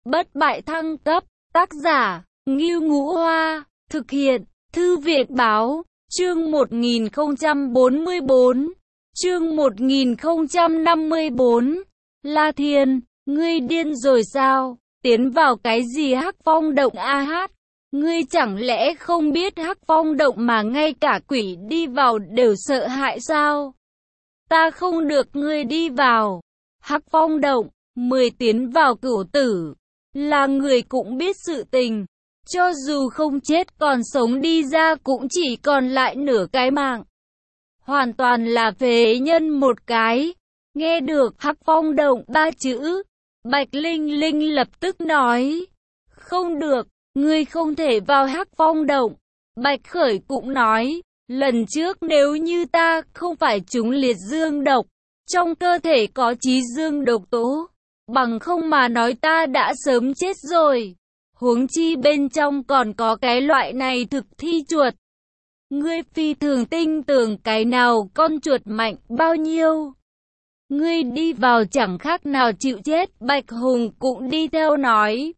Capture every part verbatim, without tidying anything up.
bất bại thăng cấp, tác giả, Ngưu Ngũ Hoa, thực hiện, Thư viện Báo, chương một nghìn không trăm bốn mươi bốn, chương một nghìn không trăm năm mươi bốn, La Thiên, ngươi điên rồi sao, tiến vào cái gì Hắc Phong Động a hát, ngươi chẳng lẽ không biết Hắc Phong Động mà ngay cả quỷ đi vào đều sợ hãi sao? Ta không được ngươi đi vào. Hắc Phong Động, mười tiến vào cửu tử, là người cũng biết sự tình. Cho dù không chết còn sống đi ra cũng chỉ còn lại nửa cái mạng. Hoàn toàn là phế nhân một cái. Nghe được Hắc Phong Động ba chữ, Bạch Linh Linh lập tức nói. Không được, ngươi không thể vào Hắc Phong Động. Bạch Khởi cũng nói. Lần trước nếu như ta không phải trúng liệt dương độc, trong cơ thể có chí dương độc tố, bằng không mà nói ta đã sớm chết rồi. Huống chi bên trong còn có cái loại này thực thi chuột. Ngươi phi thường tin tưởng cái nào con chuột mạnh bao nhiêu. Ngươi đi vào chẳng khác nào chịu chết. Bạch Hùng cũng đi theo nói.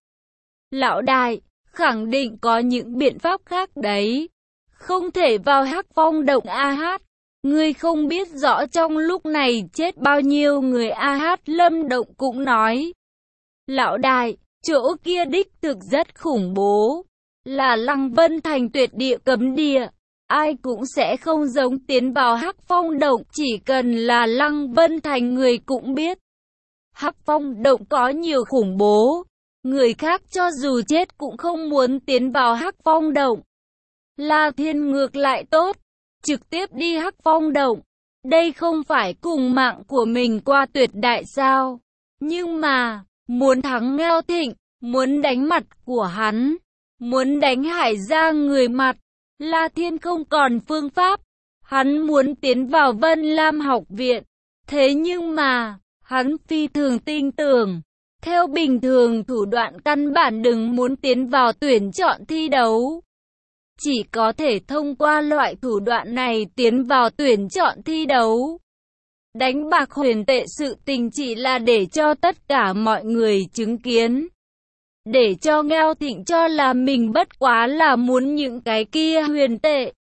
Lão đại, khẳng định có những biện pháp khác đấy. Không thể vào Hắc Phong Động a hát. Ngươi không biết rõ trong lúc này chết bao nhiêu người a hát. Lâm Động cũng nói. Lão đại, chỗ kia đích thực rất khủng bố. Là Lăng Vân Thành tuyệt địa cấm địa. Ai cũng sẽ không giống tiến vào Hắc Phong Động. Chỉ cần là Lăng Vân Thành người cũng biết. Hắc Phong Động có nhiều khủng bố. Người khác cho dù chết cũng không muốn tiến vào Hắc Phong Động. La Thiên ngược lại tốt, trực tiếp đi Hắc Phong Động. Đây không phải cùng mạng của mình qua tuyệt đại sao? Nhưng mà, muốn thắng Ngao Thịnh, muốn đánh mặt của hắn, muốn đánh Hải ra người mặt, La Thiên không còn phương pháp. Hắn muốn tiến vào Vân Lam học viện. Thế nhưng mà, hắn phi thường tin tưởng. Theo bình thường thủ đoạn căn bản đừng muốn tiến vào tuyển chọn thi đấu. Chỉ có thể thông qua loại thủ đoạn này tiến vào tuyển chọn thi đấu. Đánh bạc huyền tệ sự tình chỉ là để cho tất cả mọi người chứng kiến. Để cho Ngao Thịnh cho là mình bất quá là muốn những cái kia huyền tệ.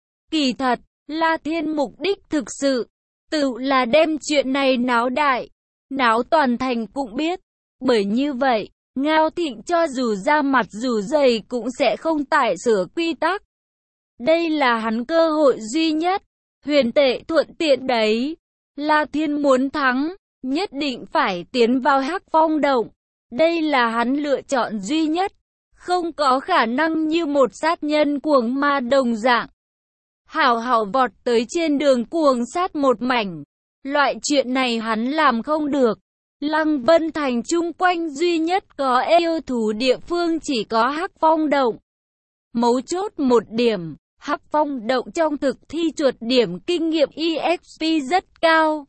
Kỳ thật, La Thiên mục đích thực sự, tự là đem chuyện này náo đại, náo toàn thành cũng biết. Bởi như vậy, Ngao Thịnh cho dù ra mặt dù dày cũng sẽ không tải sửa quy tắc. Đây là hắn cơ hội duy nhất, huyền tệ thuận tiện đấy. La Thiên muốn thắng, nhất định phải tiến vào Hắc Phong Động. Đây là hắn lựa chọn duy nhất, không có khả năng như một sát nhân cuồng ma đồng dạng. Hảo hảo vọt tới trên đường cuồng sát một mảnh. Loại chuyện này hắn làm không được. Lăng Vân Thành chung quanh duy nhất có yêu thú địa phương chỉ có Hắc Phong Động. Mấu chốt một điểm, Hắc Phong Động trong thực thi chuột điểm kinh nghiệm e ích pê rất cao.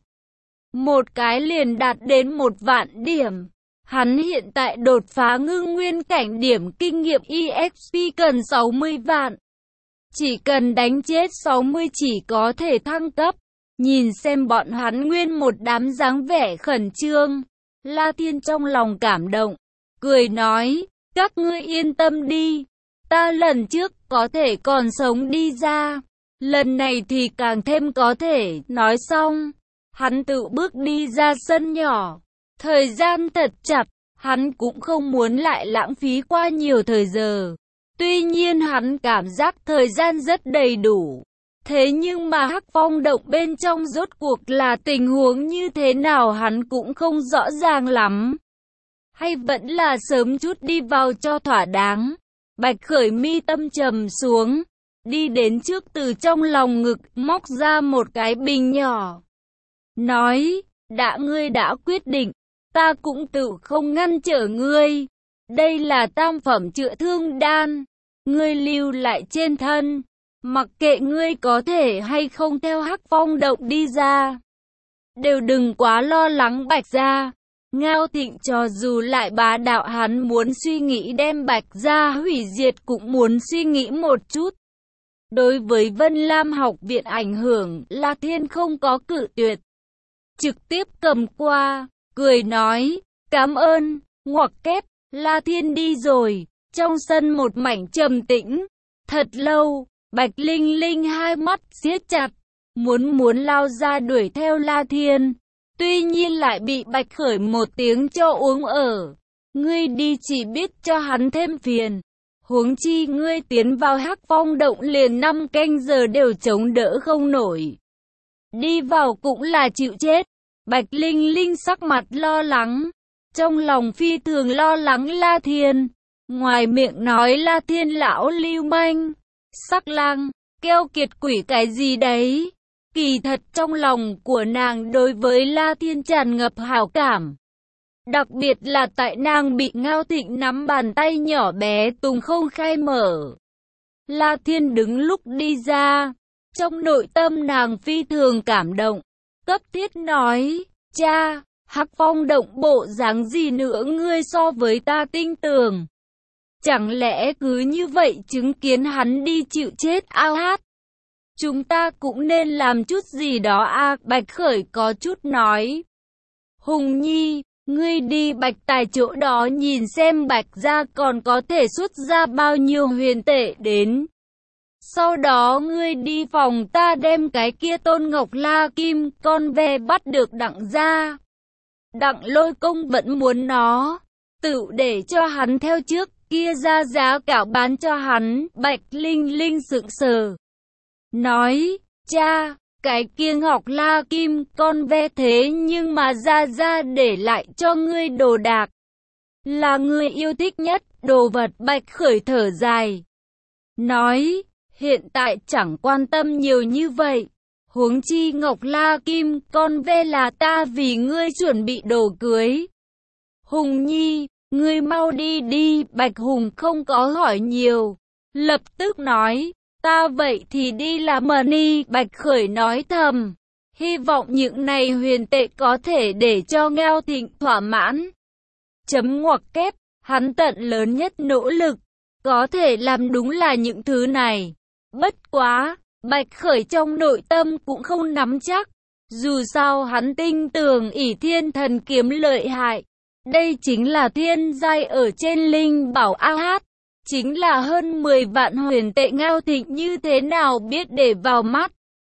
Một cái liền đạt đến một vạn điểm. Hắn hiện tại đột phá ngưng nguyên cảnh điểm kinh nghiệm e ích pê cần sáu mươi vạn. Chỉ cần đánh chết sáu mươi chỉ có thể thăng cấp. Nhìn xem bọn hắn nguyên một đám dáng vẻ khẩn trương. La Thiên trong lòng cảm động, cười nói, các ngươi yên tâm đi. Ta lần trước có thể còn sống đi ra. Lần này thì càng thêm có thể. Nói xong, hắn tự bước đi ra sân nhỏ. Thời gian thật chặt, hắn cũng không muốn lại lãng phí qua nhiều thời giờ. Tuy nhiên hắn cảm giác thời gian rất đầy đủ. Thế nhưng mà Hắc Phong Động bên trong rốt cuộc là tình huống như thế nào hắn cũng không rõ ràng lắm. Hay vẫn là sớm chút đi vào cho thỏa đáng. Bạch Khởi mi tâm trầm xuống, đi đến trước từ trong lòng ngực móc ra một cái bình nhỏ. Nói, đã ngươi đã quyết định, ta cũng tự không ngăn trở ngươi. Đây là tam phẩm chữa thương đan, ngươi lưu lại trên thân. Mặc kệ ngươi có thể hay không theo Hắc Phong Động đi ra, đều đừng quá lo lắng Bạch gia. Ngao Thịnh cho dù lại bá đạo hắn muốn suy nghĩ đem Bạch gia hủy diệt cũng muốn suy nghĩ một chút. Đối với Vân Lam học viện ảnh hưởng, La Thiên không có cự tuyệt. Trực tiếp cầm qua, cười nói, cảm ơn, ngoặc kép, La Thiên đi rồi, trong sân một mảnh trầm tĩnh. Thật lâu, Bạch Linh Linh hai mắt siết chặt, muốn muốn lao ra đuổi theo La Thiên. Tuy nhiên lại bị Bạch Khởi một tiếng cho uống ở. Ngươi đi chỉ biết cho hắn thêm phiền. Huống chi ngươi tiến vào Hắc Phong động liền năm canh giờ đều chống đỡ không nổi. Đi vào cũng là chịu chết. Bạch Linh Linh sắc mặt lo lắng. Trong lòng phi thường lo lắng La Thiên. Ngoài miệng nói La Thiên lão lưu manh, sắc lang, keo kiệt quỷ cái gì đấy. Kỳ thật trong lòng của nàng đối với La Thiên tràn ngập hảo cảm. Đặc biệt là tại nàng bị Ngao Thịnh nắm bàn tay nhỏ bé tùng không khai mở. La Thiên đứng lúc đi ra. Trong nội tâm nàng phi thường cảm động. Cấp thiết nói, cha, Hắc Phong động bộ dáng gì nữa ngươi so với ta tin tưởng. Chẳng lẽ cứ như vậy chứng kiến hắn đi chịu chết ao hát. Chúng ta cũng nên làm chút gì đó à, Bạch Khởi có chút nói. Hùng Nhi, ngươi đi Bạch Tài chỗ đó nhìn xem Bạch gia còn có thể xuất ra bao nhiêu huyền tệ đến. Sau đó ngươi đi phòng ta đem cái kia Tôn Ngọc La Kim con ve bắt được Đặng gia. Đặng Lôi Công vẫn muốn nó, tự để cho hắn theo trước kia ra giá cả bán cho hắn. Bạch Linh Linh sững sờ. Nói, cha, cái kia Ngọc La Kim con ve thế nhưng mà ra ra để lại cho ngươi đồ đạc. Là ngươi yêu thích nhất đồ vật. Bạch Khởi thở dài. Nói, hiện tại chẳng quan tâm nhiều như vậy. Huống chi Ngọc La Kim con ve là ta vì ngươi chuẩn bị đồ cưới. Hùng Nhi, ngươi mau đi đi. Bạch Hùng không có hỏi nhiều, lập tức nói, ta vậy thì đi làm money. Bạch Khởi nói thầm, hy vọng những này huyền tệ có thể để cho Ngao Thịnh thỏa mãn. Chấm ngoặc kép, hắn tận lớn nhất nỗ lực, có thể làm đúng là những thứ này. Bất quá, Bạch Khởi trong nội tâm cũng không nắm chắc. Dù sao hắn tin tưởng ỷ thiên thần kiếm lợi hại. Đây chính là thiên giai ở trên linh bảo a hát. Chính là hơn mười vạn huyền tệ. Ngao Thịnh như thế nào biết để vào mắt.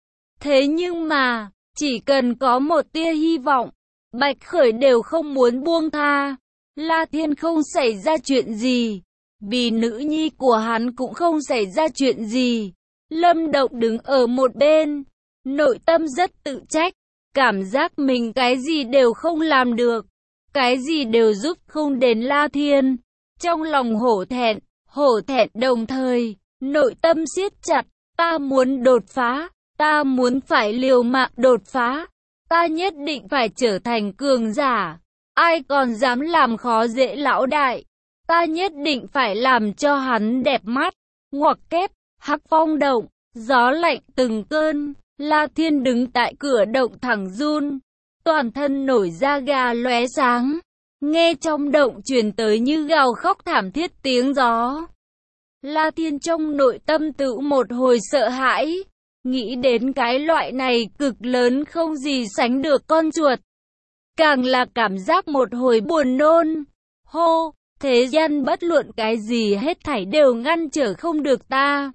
Thế nhưng mà, chỉ cần có một tia hy vọng, Bạch Khởi đều không muốn buông tha. La Thiên không xảy ra chuyện gì, vì nữ nhi của hắn cũng không xảy ra chuyện gì. Lâm Động đứng ở một bên, nội tâm rất tự trách, cảm giác mình cái gì đều không làm được, cái gì đều giúp không đến La Thiên. Trong lòng hổ thẹn, hổ thẹn đồng thời, nội tâm siết chặt, ta muốn đột phá, ta muốn phải liều mạng đột phá, ta nhất định phải trở thành cường giả, ai còn dám làm khó dễ lão đại, ta nhất định phải làm cho hắn đẹp mắt. Ngoặc kép, Hắc Phong động, gió lạnh từng cơn, La Thiên đứng tại cửa động thẳng run, toàn thân nổi da gà lóe sáng, nghe trong động truyền tới như gào khóc thảm thiết tiếng gió. La Thiên trong nội tâm tự một hồi sợ hãi, nghĩ đến cái loại này cực lớn không gì sánh được con chuột. Càng là cảm giác một hồi buồn nôn, hô, thế gian bất luận cái gì hết thảy đều ngăn trở không được ta.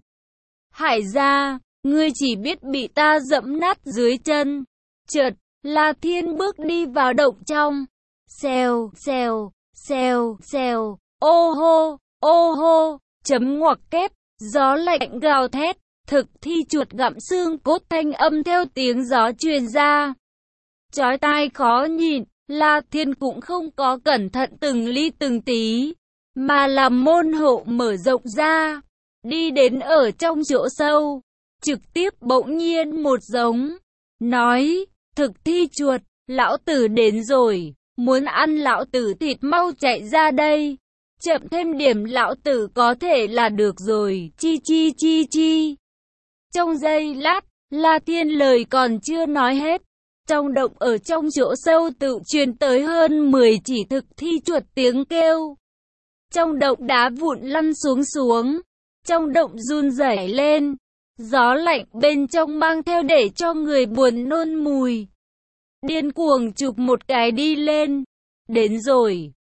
Hải gia, ngươi chỉ biết bị ta dẫm nát dưới chân. Chợt, La Thiên bước đi vào động trong. Xèo, xèo, xèo, xèo, ô hô, ô hô, chấm ngoặc kép, gió lạnh gào thét, thực thi chuột gặm xương cốt thanh âm theo tiếng gió truyền ra. Chói tai khó nhìn, La Thiên cũng không có cẩn thận từng ly từng tí, mà làm môn hộ mở rộng ra, đi đến ở trong chỗ sâu, trực tiếp bỗng nhiên một giống, nói, thực thi chuột, lão tử đến rồi, muốn ăn lão tử thịt mau chạy ra đây, chậm thêm điểm lão tử có thể là được rồi, chi chi chi chi. Trong giây lát, La Thiên lời còn chưa nói hết, trong động ở trong chỗ sâu tự truyền tới hơn mười chỉ thực thi chuột tiếng kêu. Trong động đá vụn lăn xuống xuống, trong động run rẩy lên, gió lạnh bên trong mang theo để cho người buồn nôn mùi. Điên cuồng chụp một cái đi lên, đến rồi,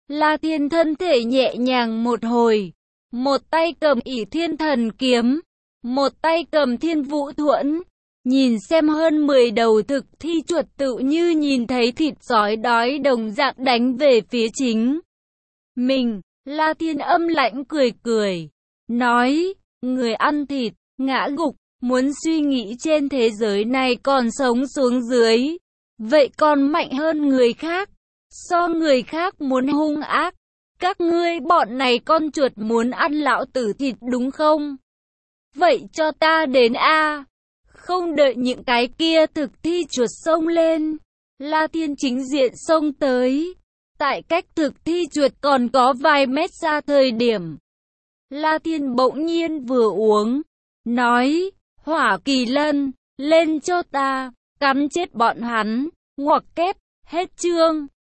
La Thiên thân thể nhẹ nhàng một hồi, một tay cầm ỷ thiên thần kiếm, một tay cầm thiên vũ thuẫn, nhìn xem hơn mười đầu thực thi chuột tự như nhìn thấy thịt sói đói đồng dạng đánh về phía chính mình. La Thiên âm lãnh cười cười, nói, người ăn thịt, ngã gục, muốn suy nghĩ trên thế giới này còn sống xuống dưới, vậy còn mạnh hơn người khác, so người khác muốn hung ác. Các ngươi bọn này con chuột muốn ăn lão tử thịt đúng không? Vậy cho ta đến a. Không đợi những cái kia thực thi chuột xông lên, La Thiên chính diện xông tới. Tại cách thực thi chuột còn có vài mét xa thời điểm, La Thiên bỗng nhiên vừa uống, nói, Hỏa Kỳ Lân, lên cho ta, cắn chết bọn hắn, ngoặc kép, hết chương.